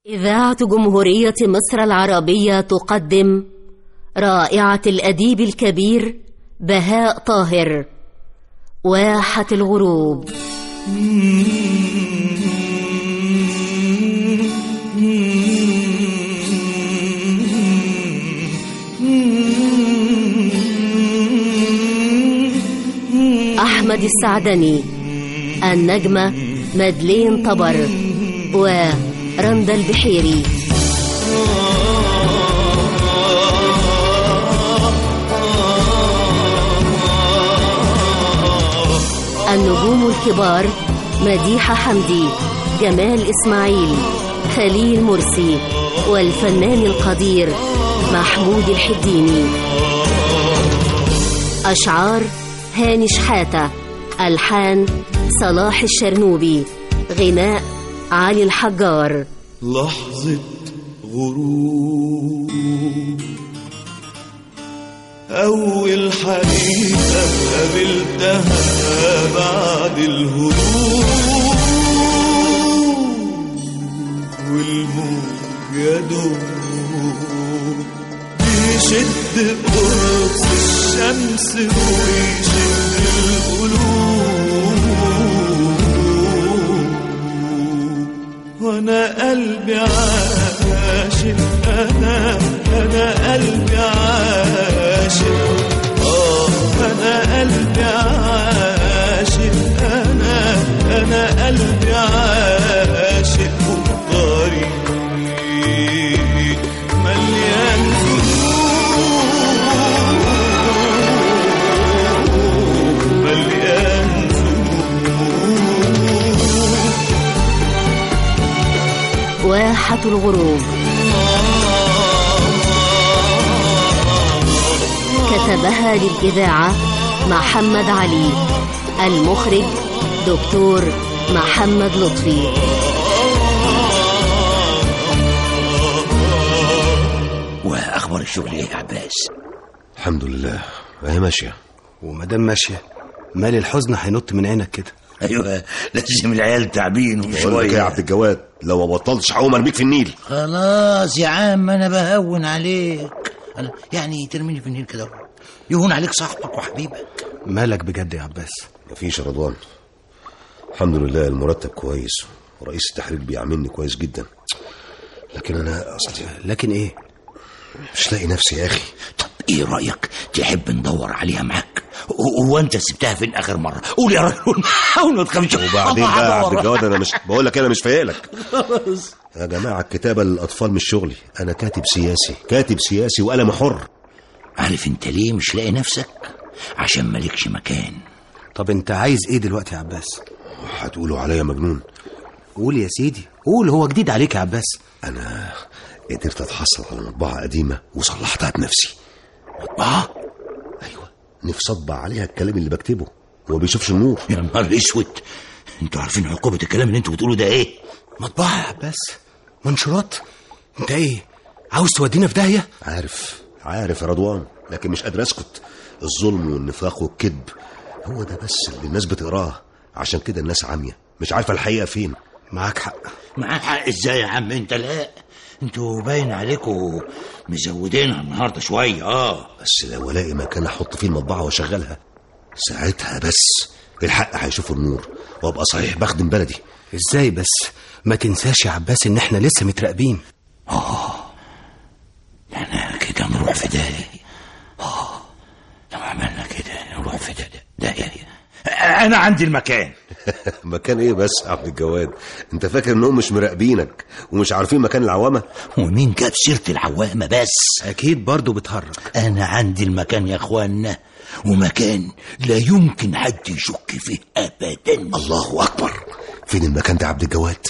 إذاعة جمهورية مصر العربية تقدم رائعة الأديب الكبير بهاء طاهر، واحة الغروب. أحمد السعدني، النجمة مدلين طبر ورندا البحيري. النجوم الكبار مديحة حمدي، جمال إسماعيل، خليل مرسي، والفنان القدير محمود الحديني. أشعار هاني شحاتة، ألحان صلاح الشرنوبي، غناء علي الحجار. لحظة غروب، أول حبيبة قابلتها بعد الهروب، والموج يدوب بيشد قرص الشمس ويشد القلوب، وانا قلبي عاشق، انا قلبي عاشق، انا قلبي عاشق، انا قلبي عاشق، والطريق مليان واحة الغروب. كتبها للإذاعة محمد علي، المخرج دكتور محمد لطفي. وأخبار الشغل إيه يا عباس؟ الحمد لله، هي ماشية. ومدام ماشية، مال الحزن هينط من عينك كده؟ أيوة، لازم العيال تعبين شوية يا عبد الجواد، لو ما بطلتش هقوم ارميك في النيل. خلاص يا عم، أنا بهون عليك. أنا يعني ترميني في النيل كده يهون عليك صاحبك وحبيبك. مالك بجد يا عباس؟ مفيش يا رضوان، الحمد لله المرتب كويس ورئيس التحرير بيعاملني كويس جدا، لكن أنا أصلي. لكن إيه؟ مش لاقي نفسي يا أخي. طب إيه رأيك تحب ندور عليها معاك؟ هو أنت سبتها فين آخر مرة؟ قول يا راجل، حاول ما تخافش. وبعدين بقى يا عبد الجواد، أنا مش بقول لك، أنا مش فايق لك يا جماعة. الكتابة للأطفال مش شغلي، أنا كاتب سياسي وقلم حر. عارف أنت ليه مش لاقي نفسك؟ عشان مالكش مكان. طب أنت عايز إيه دلوقتي يا عباس؟ هتقولوا عليا مجنون. قول يا سيدي، قول، هو جديد عليك يا عباس. أنا قدرت أتحصل على مطبعة قديمة وصلحتها بنفسي. مطبعة؟ أيوة، نفسي أطبع عليها الكلام اللي بكتبه وما بيشوفش النور. يا نهار اسود، انتوا عارفين عقوبة الكلام اللي انتوا بتقولوا ده ايه؟ مطبعة يا عباس، منشورات. انت ايه، عاوز تودينا في داهية؟ عارف يا رضوان، لكن مش قادر اسكت. الظلم والنفاق والكذب هو ده بس اللي الناس بتقراه، عشان كده الناس عامية مش عارفة الحقيقة فين. معاك حق. معاك حق ازاي يا عم انت؟ لا انتوا باين عليكم مزودينها النهارده شويه. بس لو الاقي مكان احط فيه المطبعه واشغلها، ساعتها بس الحق هيشوف النور وابقى صحيح بخدم بلدي. ازاي بس؟ ما تنساش يا عباس ان احنا لسه متراقبين. احنا كده نروح في داهيه. لو عملنا كده نروح في داهيه. انا عندي المكان. مكان ايه بس يا عبد الجواد؟ انت فاكر انهم مش مراقبينك ومش عارفين مكان العوامة؟ ومين جاب سيرة العوامة بس؟ اكيد برضو بتهرج. انا عندي المكان يا اخوانا، ومكان لا يمكن حد يشك فيه ابدا. الله اكبر، فين المكان ده يا عبد الجواد؟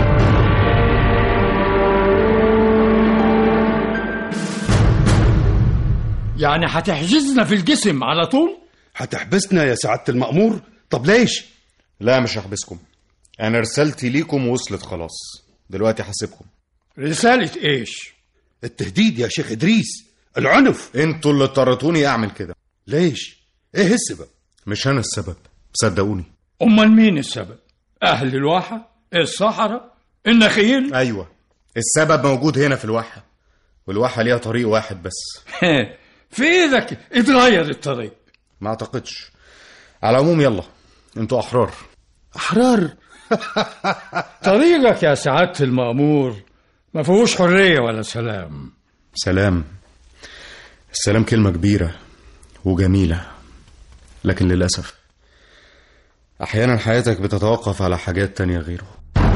يعني هتحجزنا في الجسم على طول؟ هتحبسنا يا سعادة المأمور؟ طب ليش؟ لا مش هحبسكم، انا رسالتي ليكم وصلت خلاص، دلوقتي هسيبكم. رسالة ايش؟ التهديد يا شيخ إدريس، العنف. انتوا اللي اضطرتوني اعمل كده. ليش؟ ايه السبب؟ مش انا السبب، صدقوني. امال مين السبب؟ اهل الواحة، الصحراء، النخيل؟ ايوه السبب موجود هنا في الواحة، والواحة ليها طريق واحد بس. في ايدك اتغير الطريق. ما اعتقدش. على العموم يلا، انتوا احرار. احرار؟ طريقك يا سعادة المأمور ما فيهوش حرية ولا سلام. سلام؟ السلام كلمة كبيرة وجميلة، لكن للأسف أحيانا حياتك بتتوقف على حاجات تانية غيره.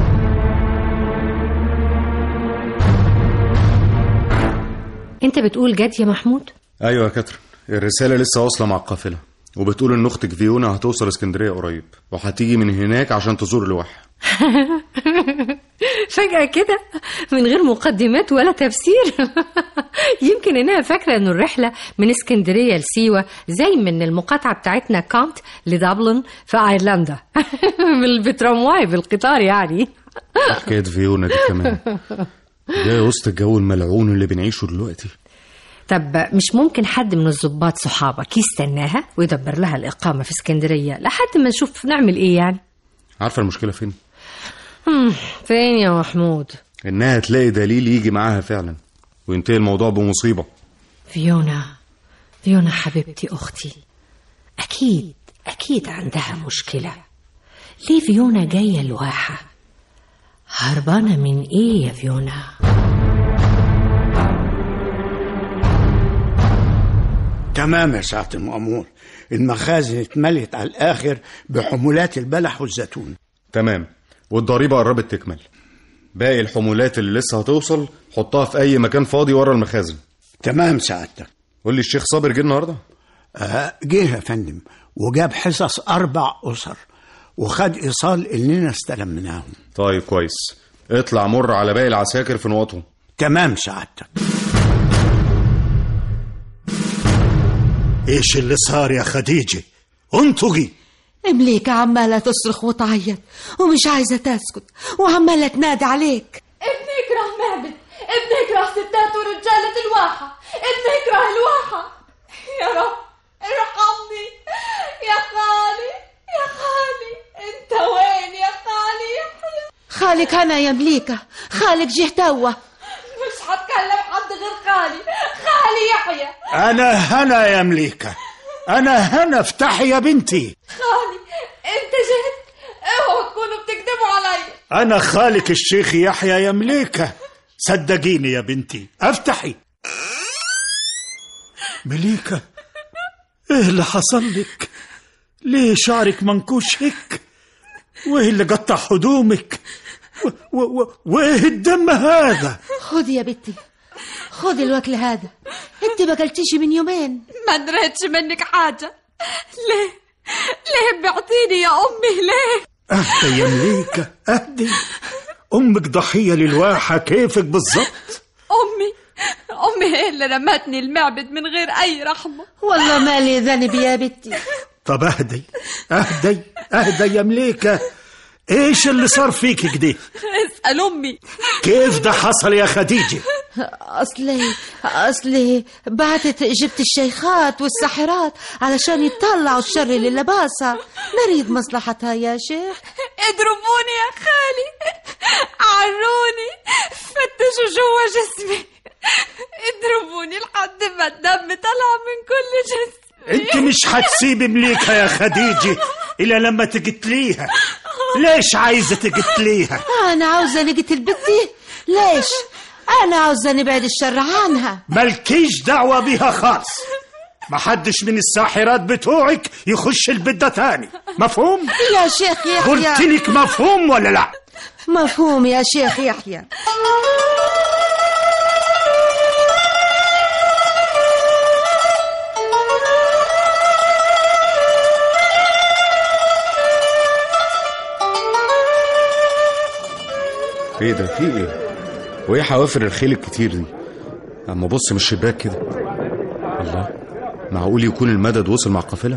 انت بتقول جد يا محمود؟ أيوة يا كاترين، الرسالة لسه واصلة مع القافلة، وبتقول إن أختك فيونا هتوصل اسكندرية قريب، وهتيجي من هناك عشان تزور الواحة. فجأة كده من غير مقدمات ولا تفسير. يمكن انها فاكرة انه الرحلة من اسكندرية لسيوة زي من المقاطعة بتاعتنا كانت لدبلن في ايرلندا. بالترامواي بالقطار يعني. حكاية فيونا دي كمان جاي وسط الجو الملعون اللي بنعيشه دلوقتي. طب مش ممكن حد من الضباط صحابك يستناها ويدبر لها الإقامة في اسكندرية لحد ما نشوف نعمل ايه يعني؟ عارفة المشكلة فين؟ فين يا محمود؟ إنها تلاقي دليل يجي معاها فعلا وينتهي الموضوع بمصيبة. فيونا حبيبتي أختي، أكيد عندها مشكلة. ليه فيونا جاية الواحة؟ هربانة من ايه يا فيونا؟ تمام يا سعادة المأمور، المخازن اتملت على الآخر بحمولات البلح والزيتون. تمام، والضريبة قربت تكمل. باقي الحمولات اللي لسه هتوصل حطها في أي مكان فاضي ورا المخازن. تمام سعادتك. قول لي الشيخ صابر جه النهاردة؟ جه يا فندم، وجاب حصص 4 أسر وخد إيصال إننا استلمناهم. طيب كويس، اطلع مر على باقي العساكر في نقطهم. تمام سعادتك. ايش اللي صار يا خديجة؟ انطقي. مليكة عمالة تصرخ وتعيط ومش عايزة تسكت وعمالة تنادي عليك. بنكره معبد، بنكره ستات ورجالة الواحة، بنكره الواحة. يا رب ارحمني يا خالي، يا خالي انت وين يا خالي يحيى؟ خالك هنا يا مليكة، خالك جه توا. مش هتكلم حد غير خالي يحيى. انا هنا يا مليكة، انا هنا، افتحي يا بنتي. خالي انت جهت، اوعوا تكونوا بتكذبوا علي. انا خالك الشيخ يحيى يا مليكة، صدقيني يا بنتي، افتحي. مليكة، ايه اللي حصل لك؟ ليه شعرك منكوش هيك؟ وايه اللي قطع هدومك؟ وايه الدم هذا؟ خدي يا بنتي، خدي الوكل هذا، انت ما اكلتيش من يومين. ما دريتش منك حاجة. ليه بعتيني يا امي؟ ليه؟ اهدي يا مليكة، اهدي. امك ضحية للواحة كيفك بالضبط. امي هي اللي رمتني المعبد من غير اي رحمة. والله مالي ذنب يا بنتي. طب اهدي يا مليكة، ايش اللي صار فيك كده؟ اسأل امي. كيف ده حصل يا خديجة؟ اصلي بعتت جبت الشيخات والساحرات علشان يطلعوا الشر للباسة، نريد مصلحتها يا شيخ. اضربوني يا خالي، عروني، فتشوا جوا جسمي، اضربوني لحد ما الدم طلع من كل جسمي. انت مش هتسيب مليكة يا خديجة إلا لما تقتليها. ليش عايزة تقتليها؟ أنا عاوزة نقتل بنتي. ليش؟ أنا عاوزة نبعد الشر عنها. مالكيش دعوة بيها خالص. محدش من الساحرات بتوعك يخش البيت ده تاني، مفهوم؟ يا شيخ يحيى، قلتلك مفهوم ولا لا؟ مفهوم يا شيخ يحيى. ايه ده؟ في ايه؟ وايه حوافر الخيل الكتير دي؟ اما بص من الشباك كده، الله، معقول يكون المدد وصل مع القافله؟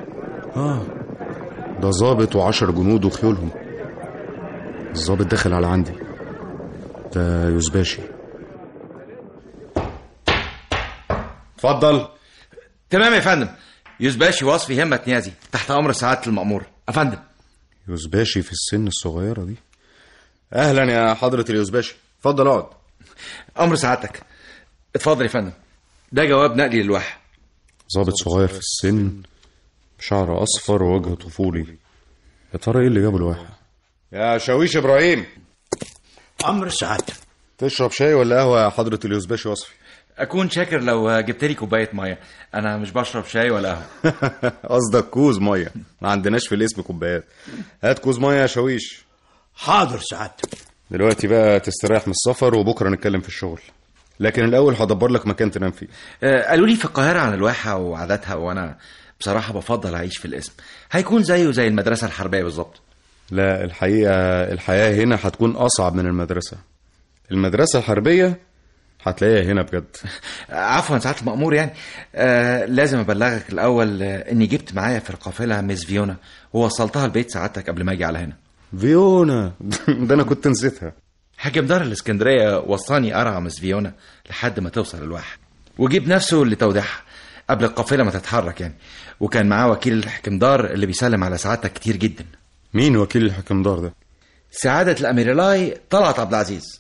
ده ضابط و10 جنود وخيولهم. الضابط دخل على عندي، ده يوزباشي. اتفضل. تمام يا فندم. يوزباشي وصفي همة نيازي، تحت امر سعادة المأمور. افندم. يوزباشي في السن الصغيرة دي؟ اهلا يا حضرة اليوزباشي. اتفضل اقعد. امر سعادتك. اتفضل يا فندم، ده جواب نقلي للواحة. ضابط صغير في السن، شعر اصفر ووجه طفولي. يا ترى ايه اللي جابه الواحة؟ يا شاويش ابراهيم. امر سعادتك. تشرب شاي ولا قهوه يا حضره اليوزباشي وصفي؟ اكون شاكر لو جبت لي كوبايه ميه، انا مش بشرب شاي ولا قهوه. قصدك كوز ميه؟ ما عندناش في الاسم كوبايات. هات كوز ميه يا شاويش. حاضر سعادتك. دلوقتي بقى تستريح من السفر وبكره نتكلم في الشغل، لكن الاول هدبر لك مكان تنام فيه. قالوا لي في القاهره عن الواحه وعاداتها، وانا بصراحه بفضل اعيش في الاسم. هيكون زيه زي المدرسه الحربيه بالظبط. لا الحقيقه الحياه هنا هتكون اصعب من المدرسه. المدرسه الحربيه هتلاقيها هنا بجد. عفوا سعاده المأمور، يعني لازم ابلغك الاول اني جبت معايا في القافله ميس فيونا ووصلتها البيت سعادتك قبل ما اجي على هنا. فيونا ده انا كنت نسيتها. حاكم دار الاسكندريه وصاني ارعى ميس فيونا لحد ما توصل الواحة، وجيب نفسه لتوديعها قبل القافله ما تتحرك يعني. وكان معاه وكيل الحكم دار اللي بيسلم على سعادتك كتير جدا. مين وكيل الحكم دار ده؟ سعاده الاميرلاي طلعت عبد العزيز.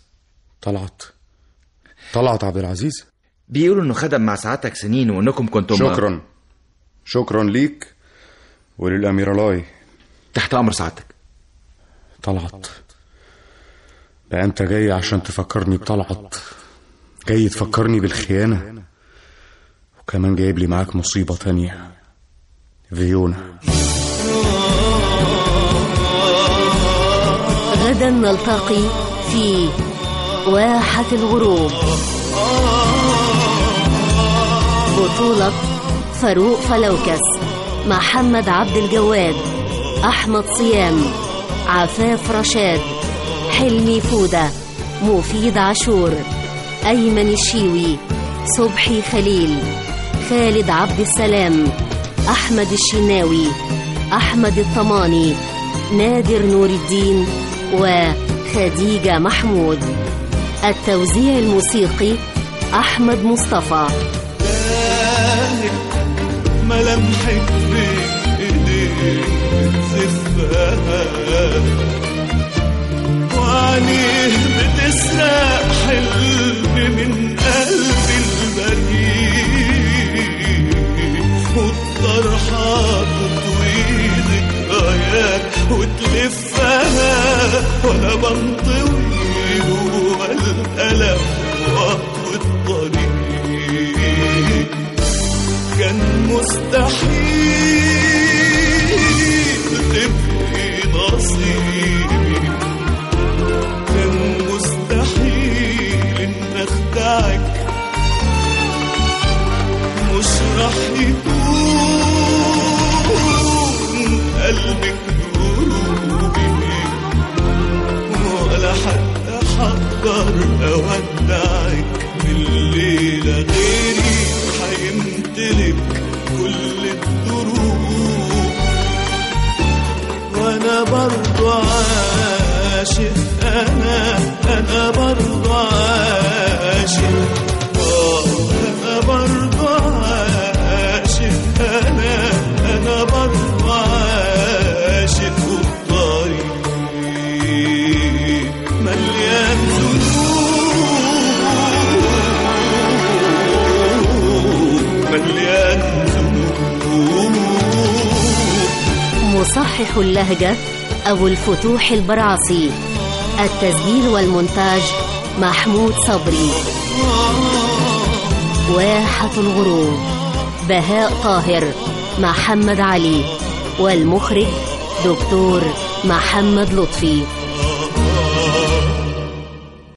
طلعت عبد العزيز؟ بيقولوا انه خدم مع سعادتك سنين وانكم كنتم شكرا ليك وللاميرلاي. تحت امر سعادتك. طلعت بقى انت جاي عشان تفكرني بطلعت، جاي تفكرني بالخيانة، وكمان جايب لي معاك مصيبة تانية، فيونا. غدا نلتقي في واحة الغروب. بطولة فاروق فلوكس، محمد عبد الجواد، أحمد صيام، عفاف رشاد، حلمي فودة، مفيد عاشور، أيمن الشيوي، صبحي خليل، خالد عبد السلام، أحمد الشناوي، أحمد الطماني، نادر نور الدين وخديجة محمود. التوزيع الموسيقي أحمد مصطفى. ملامحك بإيديك بتزفها وعينيه بتسرق حلم من قلبي البريء، والطرحة تطوي ذكريات وتلفها وأنا بنطوي جوا الألم وأطوي الطريق. كان مستحيل تبقي نصيبي، كان مستحيل إن أخدعك، مش رح يكون قلبك قلوبي، ولا حتى حقدر أودعك. بالليلة غيري حيمتلك كل الدروب، وانا برضو عاشق، انا برضو عاشق، انا برضو عاشق، انا برضو عاشق. والطريق مليان مصحح اللهجة أبو الفتوح البرعصي. التسجيل والمونتاج محمود صبري. واحة الغروب بهاء طاهر، محمد علي، والمخرج دكتور محمد لطفي.